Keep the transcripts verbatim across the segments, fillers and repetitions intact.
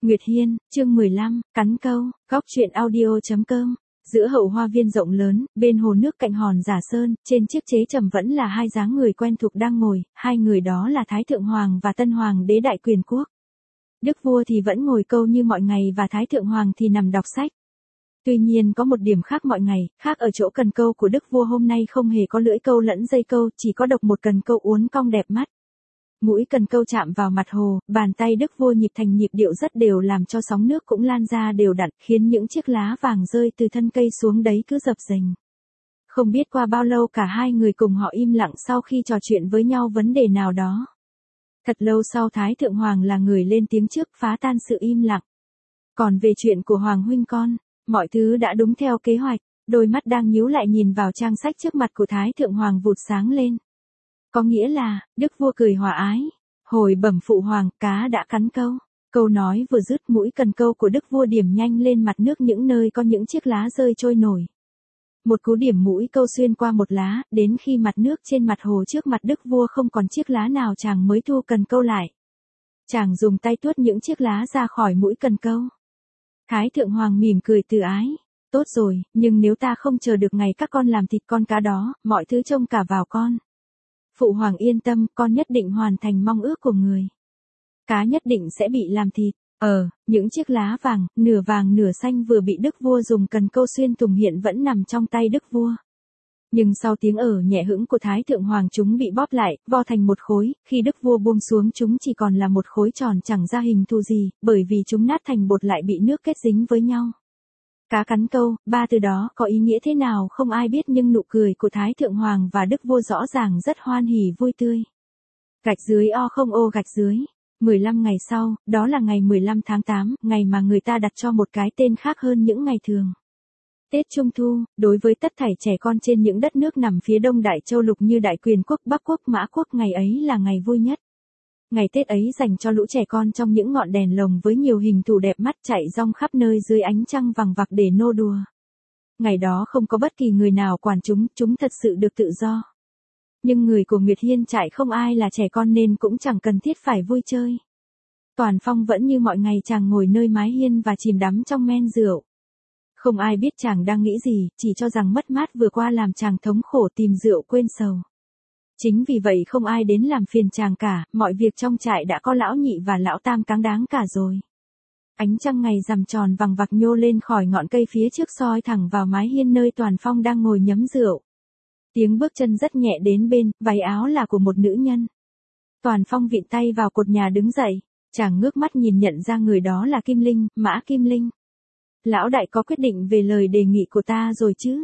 Nguyệt Hiên, chương mười lăm, cắn câu, góc truyện audio.com. Giữa hậu hoa viên rộng lớn, bên hồ nước cạnh hòn Giả Sơn, trên chiếc chế trầm vẫn là hai dáng người quen thuộc đang ngồi, hai người đó là Thái Thượng Hoàng và Tân Hoàng đế Đại Quyền Quốc. Đức vua thì vẫn ngồi câu như mọi ngày và Thái Thượng Hoàng thì nằm đọc sách. Tuy nhiên có một điểm khác mọi ngày, khác ở chỗ cần câu của Đức vua hôm nay không hề có lưỡi câu lẫn dây câu, chỉ có độc một cần câu uốn cong đẹp mắt. Mũi cần câu chạm vào mặt hồ, bàn tay Đức vua nhịp thành nhịp điệu rất đều làm cho sóng nước cũng lan ra đều đặn, khiến những chiếc lá vàng rơi từ thân cây xuống đấy cứ dập dềnh. Không biết qua bao lâu cả hai người cùng họ im lặng sau khi trò chuyện với nhau vấn đề nào đó. Thật lâu sau Thái Thượng Hoàng là người lên tiếng trước phá tan sự im lặng. Còn về chuyện của Hoàng huynh con, mọi thứ đã đúng theo kế hoạch, đôi mắt đang nhíu lại nhìn vào trang sách trước mặt của Thái Thượng Hoàng vụt sáng lên. Có nghĩa là, Đức vua cười hòa ái. Hồi bẩm phụ hoàng, cá đã cắn câu. Câu nói vừa dứt mũi cần câu của Đức vua điểm nhanh lên mặt nước những nơi có những chiếc lá rơi trôi nổi. Một cú điểm mũi câu xuyên qua một lá, đến khi mặt nước trên mặt hồ trước mặt Đức vua không còn chiếc lá nào chàng mới thu cần câu lại. Chàng dùng tay tuốt những chiếc lá ra khỏi mũi cần câu. Thái Thượng Hoàng mỉm cười từ ái. Tốt rồi, nhưng nếu ta không chờ được ngày các con làm thịt con cá đó, mọi thứ trông cả vào con. Phụ hoàng yên tâm, con nhất định hoàn thành mong ước của người. Cá nhất định sẽ bị làm thịt. Ờ, những chiếc lá vàng, nửa vàng nửa xanh vừa bị Đức vua dùng cần câu xuyên thủng hiện vẫn nằm trong tay Đức vua. Nhưng sau tiếng ở nhẹ hững của Thái Thượng Hoàng chúng bị bóp lại, vo thành một khối, khi Đức vua buông xuống chúng chỉ còn là một khối tròn chẳng ra hình thù gì, bởi vì chúng nát thành bột lại bị nước kết dính với nhau. Cá cắn câu, ba từ đó có ý nghĩa thế nào không ai biết nhưng nụ cười của Thái Thượng Hoàng và Đức vua rõ ràng rất hoan hỉ vui tươi. Gạch dưới o không ô gạch dưới. mười lăm ngày sau, đó là ngày mười lăm tháng tám, ngày mà người ta đặt cho một cái tên khác hơn những ngày thường. Tết Trung Thu, đối với tất thảy trẻ con trên những đất nước nằm phía đông Đại Châu Lục như Đại Quyền Quốc, Bắc Quốc, Mã Quốc, ngày ấy là ngày vui nhất. Ngày Tết ấy dành cho lũ trẻ con trong những ngọn đèn lồng với nhiều hình thù đẹp mắt chạy rong khắp nơi dưới ánh trăng vằng vặc để nô đùa. Ngày đó không có bất kỳ người nào quản chúng, chúng thật sự được tự do. Nhưng người của Nguyệt Hiên trại không ai là trẻ con nên cũng chẳng cần thiết phải vui chơi. Toàn Phong vẫn như mọi ngày chàng ngồi nơi mái hiên và chìm đắm trong men rượu. Không ai biết chàng đang nghĩ gì, chỉ cho rằng mất mát vừa qua làm chàng thống khổ tìm rượu quên sầu. Chính vì vậy không ai đến làm phiền chàng cả, mọi việc trong trại đã có lão nhị và lão tam cáng đáng cả rồi. Ánh trăng ngày rằm tròn vằng vặc nhô lên khỏi ngọn cây phía trước soi thẳng vào mái hiên nơi Toàn Phong đang ngồi nhấm rượu. Tiếng bước chân rất nhẹ đến bên, váy áo là của một nữ nhân. Toàn Phong vịn tay vào cột nhà đứng dậy, chàng ngước mắt nhìn nhận ra người đó là Kim Linh, Mã Kim Linh. Lão đại có quyết định về lời đề nghị của ta rồi chứ?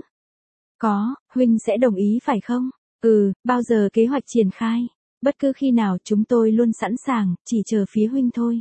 Có, huynh sẽ đồng ý phải không? Ừ, bao giờ kế hoạch triển khai? Bất cứ khi nào chúng tôi luôn sẵn sàng, chỉ chờ phía huynh thôi.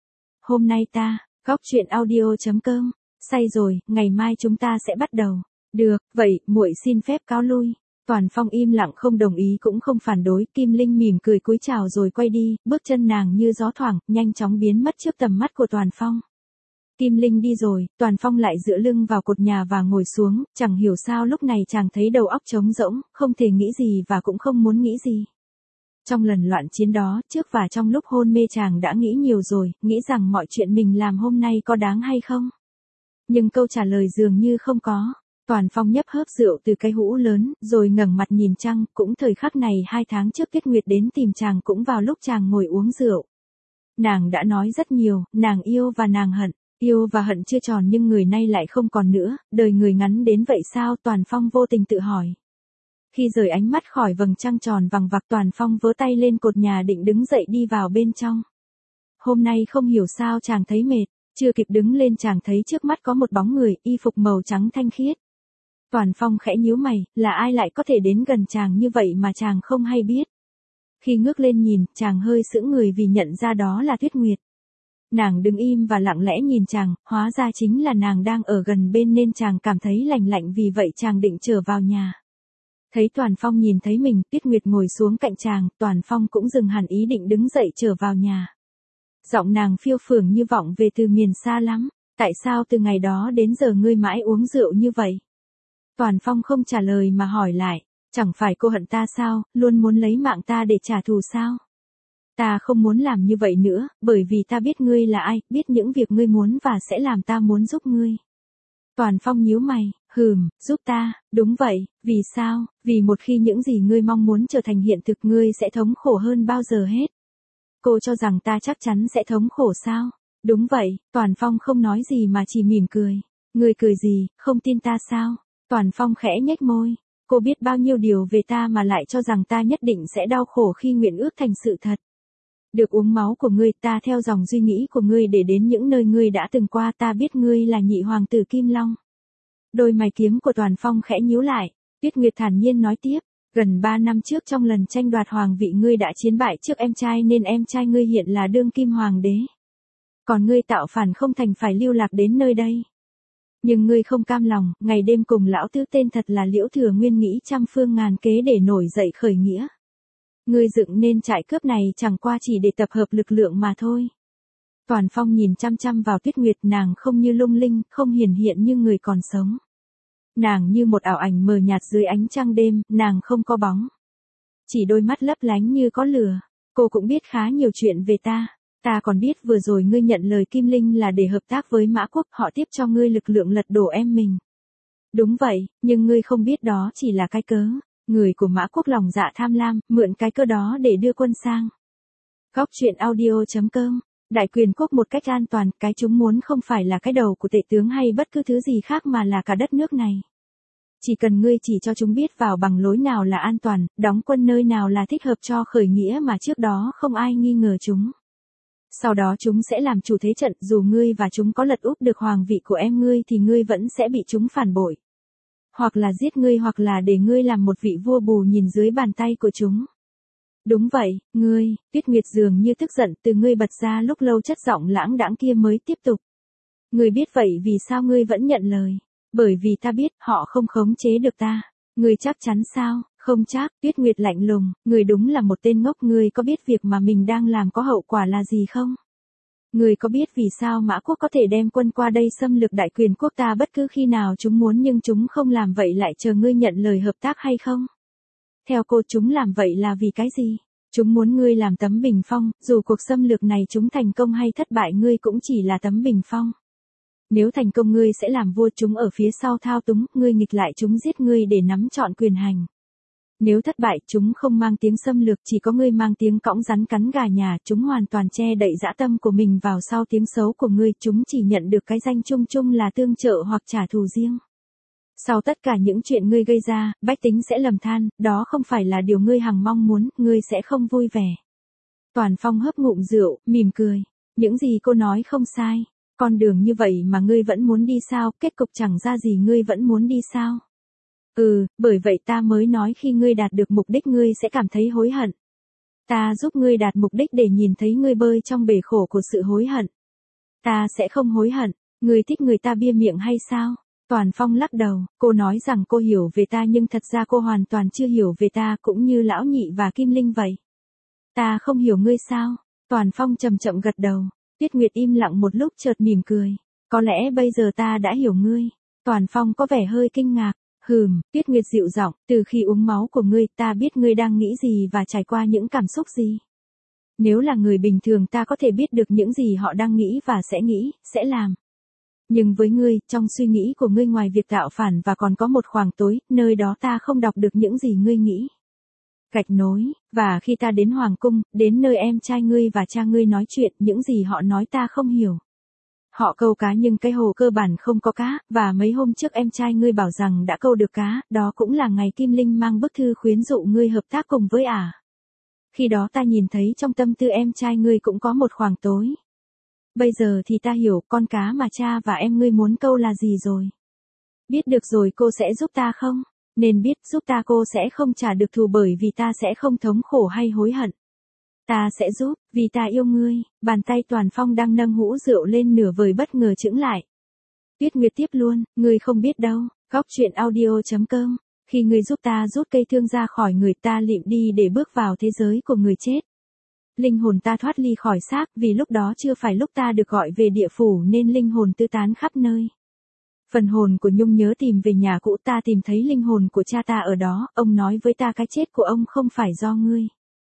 Hôm nay ta, góc truyện audio.com, say rồi, ngày mai chúng ta sẽ bắt đầu. Được, vậy, muội xin phép cáo lui. Toàn Phong im lặng không đồng ý cũng không phản đối, Kim Linh mỉm cười cúi chào rồi quay đi, bước chân nàng như gió thoảng, nhanh chóng biến mất trước tầm mắt của Toàn Phong. Kim Linh đi rồi, Toàn Phong lại dựa lưng vào cột nhà và ngồi xuống, chẳng hiểu sao lúc này chàng thấy đầu óc trống rỗng, không thể nghĩ gì và cũng không muốn nghĩ gì. Trong lần loạn chiến đó, trước và trong lúc hôn mê chàng đã nghĩ nhiều rồi, nghĩ rằng mọi chuyện mình làm hôm nay có đáng hay không. Nhưng câu trả lời dường như không có. Toàn Phong nhấp hớp rượu từ cái hũ lớn, rồi ngẩng mặt nhìn trăng, cũng thời khắc này hai tháng trước Tiết Nguyệt đến tìm chàng cũng vào lúc chàng ngồi uống rượu. Nàng đã nói rất nhiều, nàng yêu và nàng hận. Yêu và hận chưa tròn nhưng người nay lại không còn nữa, đời người ngắn đến vậy sao? Toàn Phong vô tình tự hỏi. Khi rời ánh mắt khỏi vầng trăng tròn vằng vặc Toàn Phong vớ tay lên cột nhà định đứng dậy đi vào bên trong. Hôm nay không hiểu sao chàng thấy mệt, chưa kịp đứng lên chàng thấy trước mắt có một bóng người, y phục màu trắng thanh khiết. Toàn Phong khẽ nhíu mày, là ai lại có thể đến gần chàng như vậy mà chàng không hay biết. Khi ngước lên nhìn, chàng hơi sững người vì nhận ra đó là Tuyết Nguyệt. Nàng đứng im và lặng lẽ nhìn chàng, hóa ra chính là nàng đang ở gần bên nên chàng cảm thấy lạnh lạnh vì vậy chàng định trở vào nhà. Thấy Toàn Phong nhìn thấy mình, Tuyết Nguyệt ngồi xuống cạnh chàng, Toàn Phong cũng dừng hẳn ý định đứng dậy trở vào nhà. Giọng nàng phiêu phường như vọng về từ miền xa lắm, tại sao từ ngày đó đến giờ ngươi mãi uống rượu như vậy? Toàn Phong không trả lời mà hỏi lại, chẳng phải cô hận ta sao, luôn muốn lấy mạng ta để trả thù sao? Ta không muốn làm như vậy nữa, bởi vì ta biết ngươi là ai, biết những việc ngươi muốn và sẽ làm ta muốn giúp ngươi. Toàn Phong nhíu mày, hừm, giúp ta, đúng vậy, vì sao, vì một khi những gì ngươi mong muốn trở thành hiện thực ngươi sẽ thống khổ hơn bao giờ hết. Cô cho rằng ta chắc chắn sẽ thống khổ sao? Đúng vậy, Toàn Phong không nói gì mà chỉ mỉm cười. Ngươi cười gì, không tin ta sao? Toàn Phong khẽ nhếch môi. Cô biết bao nhiêu điều về ta mà lại cho rằng ta nhất định sẽ đau khổ khi nguyện ước thành sự thật. Được uống máu của ngươi, ta theo dòng suy nghĩ của ngươi để đến những nơi ngươi đã từng qua, ta biết ngươi là nhị hoàng tử Kim Long. Đôi mày kiếm của Toàn Phong khẽ nhíu lại, Tuyết Nguyệt thản nhiên nói tiếp, gần ba năm trước trong lần tranh đoạt hoàng vị ngươi đã chiến bại trước em trai nên em trai ngươi hiện là đương kim hoàng đế. Còn ngươi tạo phản không thành phải lưu lạc đến nơi đây. Nhưng ngươi không cam lòng, ngày đêm cùng lão tứ tên thật là Liễu Thừa Nguyên nghĩ trăm phương ngàn kế để nổi dậy khởi nghĩa. Ngươi dựng nên trại cướp này chẳng qua chỉ để tập hợp lực lượng mà thôi. Toàn Phong nhìn chăm chăm vào Tuyết Nguyệt, nàng không như lung linh, không hiển hiện như người còn sống. Nàng như một ảo ảnh mờ nhạt dưới ánh trăng đêm, nàng không có bóng. Chỉ đôi mắt lấp lánh như có lửa. Cô cũng biết khá nhiều chuyện về ta. Ta còn biết vừa rồi ngươi nhận lời Kim Linh là để hợp tác với Mã Quốc, họ tiếp cho ngươi lực lượng lật đổ em mình. Đúng vậy, nhưng ngươi không biết đó chỉ là cái cớ. Người của Mã Quốc lòng dạ tham lam, mượn cái cơ đó để đưa quân sang. Góc truyện audio chấm com. Đại quyền quốc một cách an toàn, cái chúng muốn không phải là cái đầu của tể tướng hay bất cứ thứ gì khác mà là cả đất nước này. Chỉ cần ngươi chỉ cho chúng biết vào bằng lối nào là an toàn, đóng quân nơi nào là thích hợp cho khởi nghĩa mà trước đó không ai nghi ngờ chúng. Sau đó chúng sẽ làm chủ thế trận, dù ngươi và chúng có lật úp được hoàng vị của em ngươi thì ngươi vẫn sẽ bị chúng phản bội. Hoặc là giết ngươi hoặc là để ngươi làm một vị vua bù nhìn dưới bàn tay của chúng. Đúng vậy, ngươi, Tuyết Nguyệt dường như tức giận, từ ngươi bật ra lúc lâu chất giọng lãng đãng kia mới tiếp tục. Ngươi biết vậy vì sao ngươi vẫn nhận lời? Bởi vì ta biết họ không khống chế được ta. Ngươi chắc chắn sao? Không chắc, Tuyết Nguyệt lạnh lùng, ngươi đúng là một tên ngốc, ngươi có biết việc mà mình đang làm có hậu quả là gì không? Ngươi có biết vì sao Mã Quốc có thể đem quân qua đây xâm lược đại quyền quốc ta bất cứ khi nào chúng muốn nhưng chúng không làm vậy lại chờ ngươi nhận lời hợp tác hay không? Theo cô chúng làm vậy là vì cái gì? Chúng muốn ngươi làm tấm bình phong, dù cuộc xâm lược này chúng thành công hay thất bại ngươi cũng chỉ là tấm bình phong. Nếu thành công ngươi sẽ làm vua, chúng ở phía sau thao túng, ngươi nghịch lại chúng giết ngươi để nắm trọn quyền hành. Nếu thất bại, chúng không mang tiếng xâm lược, chỉ có ngươi mang tiếng cõng rắn cắn gà nhà, chúng hoàn toàn che đậy dã tâm của mình vào sau tiếng xấu của ngươi, chúng chỉ nhận được cái danh chung chung là tương trợ hoặc trả thù riêng. Sau tất cả những chuyện ngươi gây ra, bách tính sẽ lầm than, đó không phải là điều ngươi hằng mong muốn, ngươi sẽ không vui vẻ. Toàn Phong hớp ngụm rượu, mỉm cười. Những gì cô nói không sai. Con đường như vậy mà ngươi vẫn muốn đi sao, kết cục chẳng ra gì ngươi vẫn muốn đi sao. Ừ, bởi vậy ta mới nói khi ngươi đạt được mục đích ngươi sẽ cảm thấy hối hận. Ta giúp ngươi đạt mục đích để nhìn thấy ngươi bơi trong bể khổ của sự hối hận. Ta sẽ không hối hận, ngươi thích người ta bia miệng hay sao? Toàn Phong lắc đầu, cô nói rằng cô hiểu về ta nhưng thật ra cô hoàn toàn chưa hiểu về ta cũng như Lão Nhị và Kim Linh vậy. Ta không hiểu ngươi sao? Toàn Phong chậm chậm gật đầu. Tuyết Nguyệt im lặng một lúc chợt mỉm cười. Có lẽ bây giờ ta đã hiểu ngươi. Toàn Phong có vẻ hơi kinh ngạc. Hừm, Tuyết Nguyệt dịu giọng, từ khi uống máu của ngươi ta biết ngươi đang nghĩ gì và trải qua những cảm xúc gì. Nếu là người bình thường ta có thể biết được những gì họ đang nghĩ và sẽ nghĩ, sẽ làm. Nhưng với ngươi, trong suy nghĩ của ngươi ngoài việc tạo phản và còn có một khoảng tối, nơi đó ta không đọc được những gì ngươi nghĩ. Gạch nối, và khi ta đến Hoàng Cung, đến nơi em trai ngươi và cha ngươi nói chuyện, những gì họ nói ta không hiểu. Họ câu cá nhưng cái hồ cơ bản không có cá, và mấy hôm trước em trai ngươi bảo rằng đã câu được cá, đó cũng là ngày Kim Linh mang bức thư khuyến dụ ngươi hợp tác cùng với ả. Khi đó ta nhìn thấy trong tâm tư em trai ngươi cũng có một khoảng tối. Bây giờ thì ta hiểu con cá mà cha và em ngươi muốn câu là gì rồi. Biết được rồi cô sẽ giúp ta không? Nên biết giúp ta cô sẽ không trả được thù bởi vì ta sẽ không thống khổ hay hối hận. Ta sẽ giúp, vì ta yêu ngươi. Bàn tay Toàn Phong đang nâng hũ rượu lên nửa vời bất ngờ chững lại. Tuyết Nguyệt tiếp luôn, ngươi không biết đâu. Góc truyện audio chấm com. Khi ngươi giúp ta rút cây thương ra khỏi người ta lịm đi để bước vào thế giới của người chết. Linh hồn ta thoát ly khỏi xác vì lúc đó chưa phải lúc ta được gọi về địa phủ nên linh hồn tứ tán khắp nơi. Phần hồn của Nhung nhớ tìm về nhà cũ, ta tìm thấy linh hồn của cha ta ở đó, ông nói với ta cái chết của ông không phải do ngươi.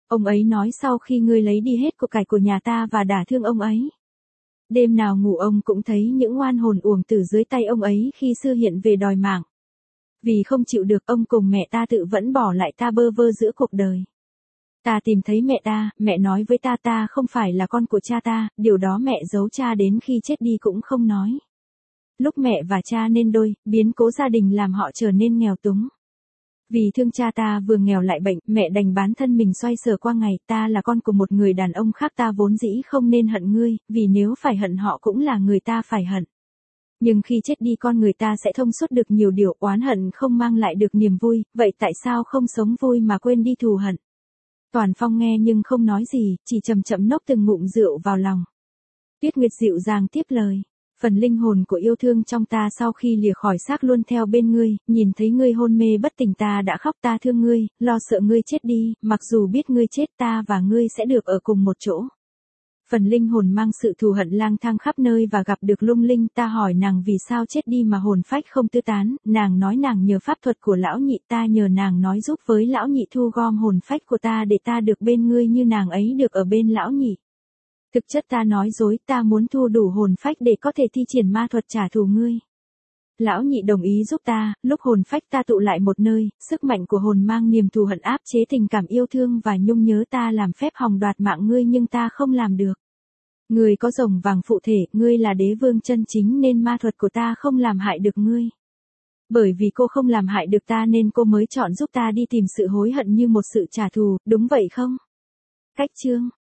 Ông ấy nói sau khi ngươi lấy đi hết của cải của nhà ta và đả thương ông ấy. Đêm nào ngủ ông cũng thấy những oan hồn uổng tử dưới tay ông ấy khi xưa hiện về đòi mạng. Vì không chịu được ông cùng mẹ ta tự vẫn bỏ lại ta bơ vơ giữa cuộc đời. Ta tìm thấy mẹ ta, mẹ nói với ta ta không phải là con của cha ta, điều đó mẹ giấu cha đến khi chết đi cũng không nói. Lúc mẹ và cha nên đôi, biến cố gia đình làm họ trở nên nghèo túng. Vì thương cha ta vừa nghèo lại bệnh, mẹ đành bán thân mình xoay sở qua ngày, ta là con của một người đàn ông khác, ta vốn dĩ không nên hận ngươi, vì nếu phải hận họ cũng là người ta phải hận. Nhưng khi chết đi con người ta sẽ thông suốt được nhiều điều, oán hận không mang lại được niềm vui, vậy tại sao không sống vui mà quên đi thù hận? Toàn Phong nghe nhưng không nói gì, chỉ chậm chậm nốc từng ngụm rượu vào lòng. Tuyết Nguyệt dịu dàng tiếp lời. Phần linh hồn của yêu thương trong ta sau khi lìa khỏi xác luôn theo bên ngươi, nhìn thấy ngươi hôn mê bất tỉnh ta đã khóc, ta thương ngươi, lo sợ ngươi chết đi, mặc dù biết ngươi chết ta và ngươi sẽ được ở cùng một chỗ. Phần linh hồn mang sự thù hận lang thang khắp nơi và gặp được Lung Linh, ta hỏi nàng vì sao chết đi mà hồn phách không tiêu tán, nàng nói nàng nhờ pháp thuật của lão nhị, ta nhờ nàng nói giúp với lão nhị thu gom hồn phách của ta để ta được bên ngươi như nàng ấy được ở bên lão nhị. Thực chất ta nói dối, ta muốn thu đủ hồn phách để có thể thi triển ma thuật trả thù ngươi. Lão nhị đồng ý giúp ta, lúc hồn phách ta tụ lại một nơi, sức mạnh của hồn mang niềm thù hận áp chế tình cảm yêu thương và nhung nhớ ta làm phép hòng đoạt mạng ngươi nhưng ta không làm được. Ngươi có rồng vàng phụ thể, ngươi là đế vương chân chính nên ma thuật của ta không làm hại được ngươi. Bởi vì cô không làm hại được ta nên cô mới chọn giúp ta đi tìm sự hối hận như một sự trả thù, đúng vậy không? Cách chương